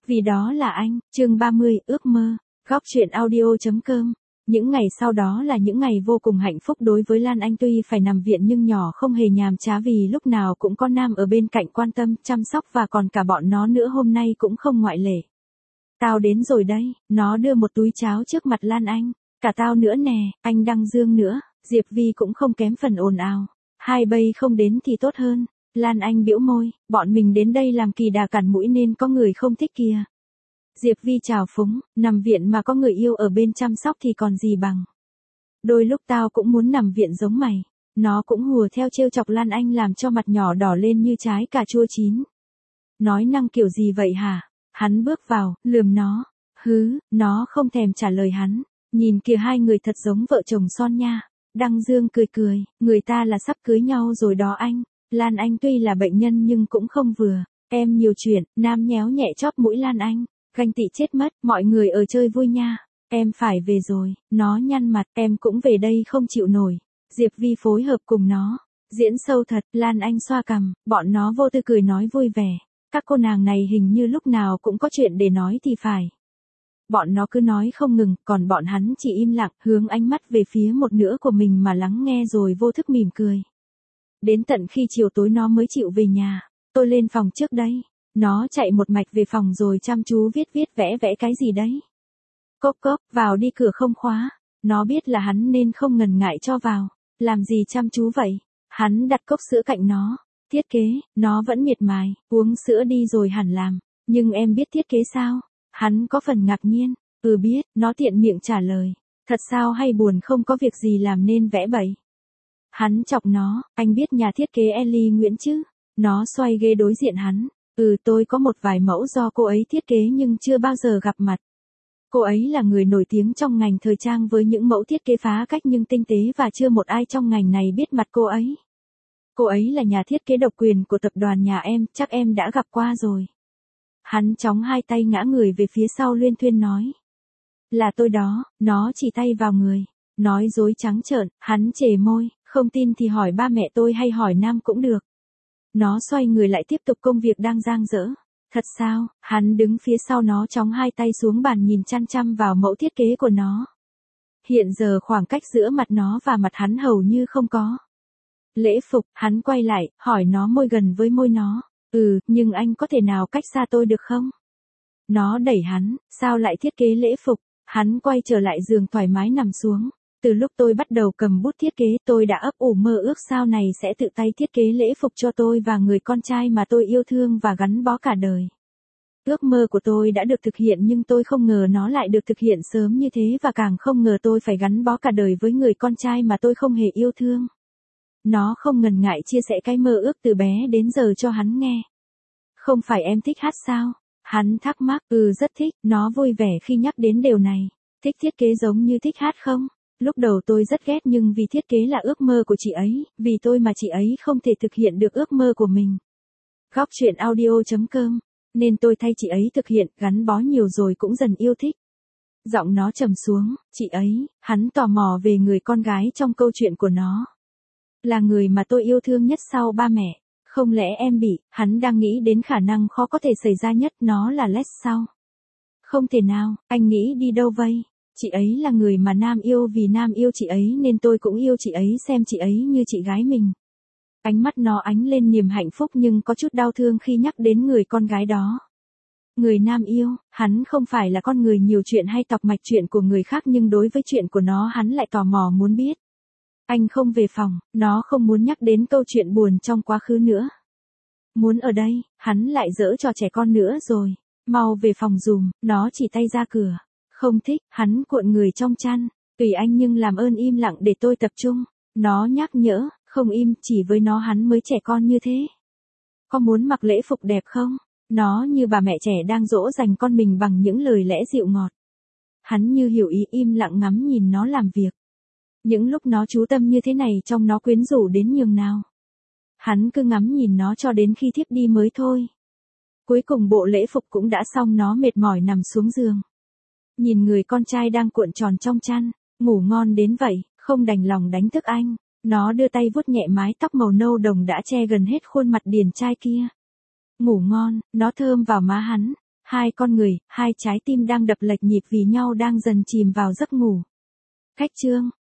Vì đó là anh, chương 30, ước mơ. Góc truyện audio.com. Những ngày sau đó là những ngày vô cùng hạnh phúc đối với Lan Anh, tuy phải nằm viện nhưng nhỏ không hề nhàm chán vì lúc nào cũng có Nam ở bên cạnh quan tâm, chăm sóc và còn cả bọn nó nữa, hôm nay cũng không ngoại lệ. Tao đến rồi đây, nó đưa một túi cháo trước mặt Lan Anh. Cả tao nữa nè, anh Đăng Dương nữa, Diệp Vi cũng không kém phần ồn ào. Hai bây không đến thì tốt hơn. Lan Anh bĩu môi, bọn mình đến đây làm kỳ đà cản mũi nên có người không thích kìa. Diệp Vi chào phúng, nằm viện mà có người yêu ở bên chăm sóc thì còn gì bằng. Đôi lúc tao cũng muốn nằm viện giống mày. Nó cũng hùa theo trêu chọc Lan Anh làm cho mặt nhỏ đỏ lên như trái cà chua chín. Nói năng kiểu gì vậy hả? Hắn bước vào, lườm nó. Nó không thèm trả lời hắn. Nhìn kìa, hai người thật giống vợ chồng son nha. Đăng Dương cười cười, người ta là sắp cưới nhau rồi đó anh. Lan Anh tuy là bệnh nhân nhưng cũng không vừa. Em nhiều chuyện, Nam nhéo nhẹ chóp mũi Lan Anh. Ganh tị chết mất, mọi người ở chơi vui nha. Em phải về rồi, nó nhăn mặt, em cũng về đây không chịu nổi. Diệp Vi phối hợp cùng nó. Diễn sâu thật, Lan Anh xoa cằm, bọn nó vô tư cười nói vui vẻ. Các cô nàng này hình như lúc nào cũng có chuyện để nói thì phải. Bọn nó cứ nói không ngừng, còn bọn hắn chỉ im lặng, hướng ánh mắt về phía một nửa của mình mà lắng nghe rồi vô thức mỉm cười. Đến tận khi chiều tối nó mới chịu về nhà. Tôi lên phòng trước đây. Nó chạy một mạch về phòng rồi chăm chú viết vẽ cái gì đấy. Cốc cốc, vào đi, cửa không khóa. Nó biết là hắn nên không ngần ngại cho vào. Làm gì chăm chú vậy? Hắn đặt cốc sữa cạnh nó. Thiết kế, nó vẫn miệt mài, uống sữa đi rồi hẳn làm. Nhưng em biết thiết kế sao? Hắn có phần ngạc nhiên. Biết, nó tiện miệng trả lời. Thật sao hay buồn không có việc gì làm nên vẽ bậy? Hắn chọc nó, anh biết nhà thiết kế Ellie Nguyễn chứ? Nó xoay ghế đối diện hắn. Tôi có một vài mẫu do cô ấy thiết kế nhưng chưa bao giờ gặp mặt. Cô ấy là người nổi tiếng trong ngành thời trang với những mẫu thiết kế phá cách nhưng tinh tế và chưa một ai trong ngành này biết mặt cô ấy. Cô ấy là nhà thiết kế độc quyền của tập đoàn nhà em, chắc em đã gặp qua rồi. Hắn chóng hai tay ngã người về phía sau luyên thuyên nói. Là tôi đó, nó chỉ tay vào người. Nói dối trắng trợn, hắn chề môi, không tin thì hỏi ba mẹ tôi hay hỏi Nam cũng được. Nó xoay người lại tiếp tục công việc đang dang dở. Thật sao? Hắn đứng phía sau nó chóng hai tay xuống bàn nhìn chăm chăm vào mẫu thiết kế của nó. Hiện giờ khoảng cách giữa mặt nó và mặt hắn hầu như không có. Lễ phục, hắn quay lại, hỏi nó môi gần với môi nó. Nhưng anh có thể nào cách xa tôi được không? Nó đẩy hắn, sao lại thiết kế lễ phục? Hắn quay trở lại giường thoải mái nằm xuống. Từ lúc tôi bắt đầu cầm bút thiết kế, tôi đã ấp ủ mơ ước sau này sẽ tự tay thiết kế lễ phục cho tôi và người con trai mà tôi yêu thương và gắn bó cả đời. Ước mơ của tôi đã được thực hiện nhưng tôi không ngờ nó lại được thực hiện sớm như thế và càng không ngờ tôi phải gắn bó cả đời với người con trai mà tôi không hề yêu thương. Nó không ngần ngại chia sẻ cái mơ ước từ bé đến giờ cho hắn nghe. Không phải em thích hát sao? Hắn thắc mắc, rất thích, nó vui vẻ khi nhắc đến điều này. Thích thiết kế giống như thích hát không? Lúc đầu tôi rất ghét nhưng vì thiết kế là ước mơ của chị ấy, vì tôi mà chị ấy không thể thực hiện được ước mơ của mình. Góc truyện audio.com, nên tôi thay chị ấy thực hiện, gắn bó nhiều rồi cũng dần yêu thích. Giọng nó trầm xuống, chị ấy, hắn tò mò về người con gái trong câu chuyện của nó. Là người mà tôi yêu thương nhất sau ba mẹ. Không lẽ em bị, hắn đang nghĩ đến khả năng khó có thể xảy ra nhất, nó là Les sao? Không thể nào, anh nghĩ đi đâu vậy? Chị ấy là người mà Nam yêu, vì Nam yêu chị ấy nên tôi cũng yêu chị ấy, xem chị ấy như chị gái mình. Ánh mắt nó ánh lên niềm hạnh phúc nhưng có chút đau thương khi nhắc đến người con gái đó. Người Nam yêu, hắn không phải là con người nhiều chuyện hay tọc mạch chuyện của người khác nhưng đối với chuyện của nó hắn lại tò mò muốn biết. Anh không về phòng, nó không muốn nhắc đến câu chuyện buồn trong quá khứ nữa. Muốn ở đây, hắn lại giỡn trò trẻ con nữa rồi. Mau về phòng dùm, nó chỉ tay ra cửa. Không thích, hắn cuộn người trong chăn. Tùy anh nhưng làm ơn im lặng để tôi tập trung. Nó nhắc nhở, không im, chỉ với nó hắn mới trẻ con như thế. Có muốn mặc lễ phục đẹp không? Nó như bà mẹ trẻ đang dỗ dành con mình bằng những lời lẽ dịu ngọt. Hắn như hiểu ý, im lặng ngắm nhìn nó làm việc. Những lúc nó chú tâm như thế này trông nó quyến rũ đến nhường nào. Hắn cứ ngắm nhìn nó cho đến khi thiếp đi mới thôi. Cuối cùng bộ lễ phục cũng đã xong, nó mệt mỏi nằm xuống giường. Nhìn người con trai đang cuộn tròn trong chăn, ngủ ngon đến vậy, không đành lòng đánh thức anh. Nó đưa tay vuốt nhẹ mái tóc màu nâu đồng đã che gần hết khuôn mặt điển trai kia. Ngủ ngon, nó thơm vào má hắn. Hai con người, hai trái tim đang đập lệch nhịp vì nhau đang dần chìm vào giấc ngủ. Khách chương.